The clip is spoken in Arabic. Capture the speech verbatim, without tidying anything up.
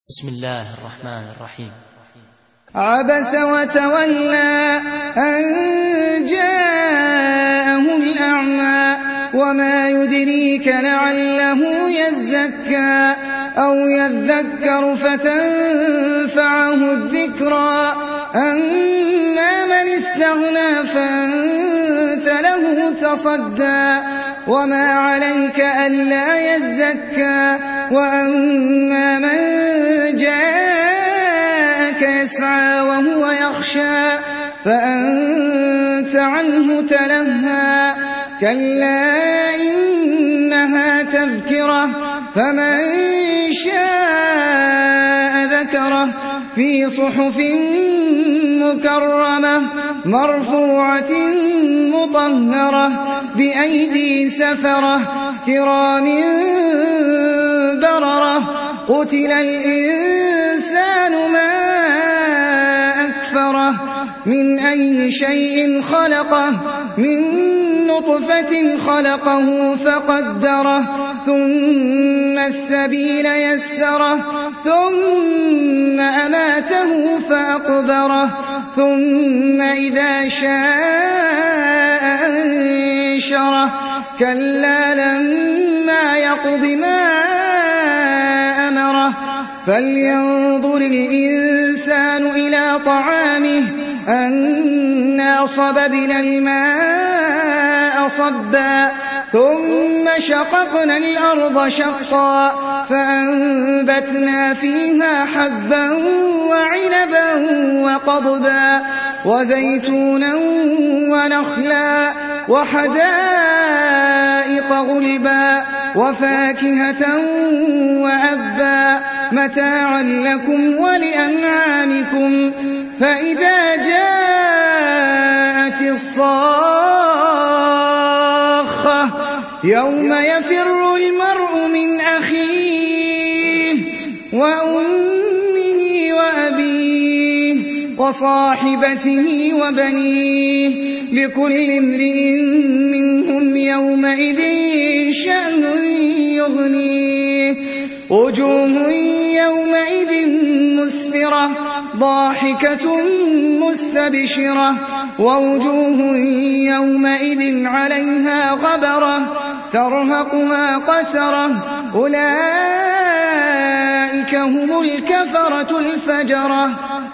بسم الله الرحمن الرحيم. عبس وتولى أن جاءه الأعمى وما يدريك لعله يزكى أو يذكر فتنفعه الذكرى أما من استغنى فأنت له تصدى وما عليك ألا يزكى وأما من جاءك يسعى وهو يخشى فأنت عنه تلهى كلا إنها تذكرة فمن شاء ذكره في صحف مكرمة مرفوعة مطهرة بأيدي سفرة كرام بررة قتل الإنسان ما أكفره من أي شيء خلقه من نطفة خلقه فقدره ثم السبيل يسره ثم أماته فأقبره ثم إذا شاء أنشره كلا لما يقض ما أمره فلينظر الإنسان إلى طعامه أنا صببنا الماء صبا ثم شققنا الأرض شقا فأنبتنا فيها حبا وعنبا وقضبا وزيتونا ونخلا وحدائق غلبا وفاكهة وأبا متاعا لكم ولأنعامكم فإذا جاءت الصاخة يوم يفر المرء من أخيه وأمه وأبيه وصاحبته وبنيه لكل امرئ منهم يومئذ شأن يغنيه وجوه يومئذ مسفرة ضاحكة مستبشرة ووجوه يومئذ عليها غبرة ترهقها قترة أولئك هم الكفرة الفجرة.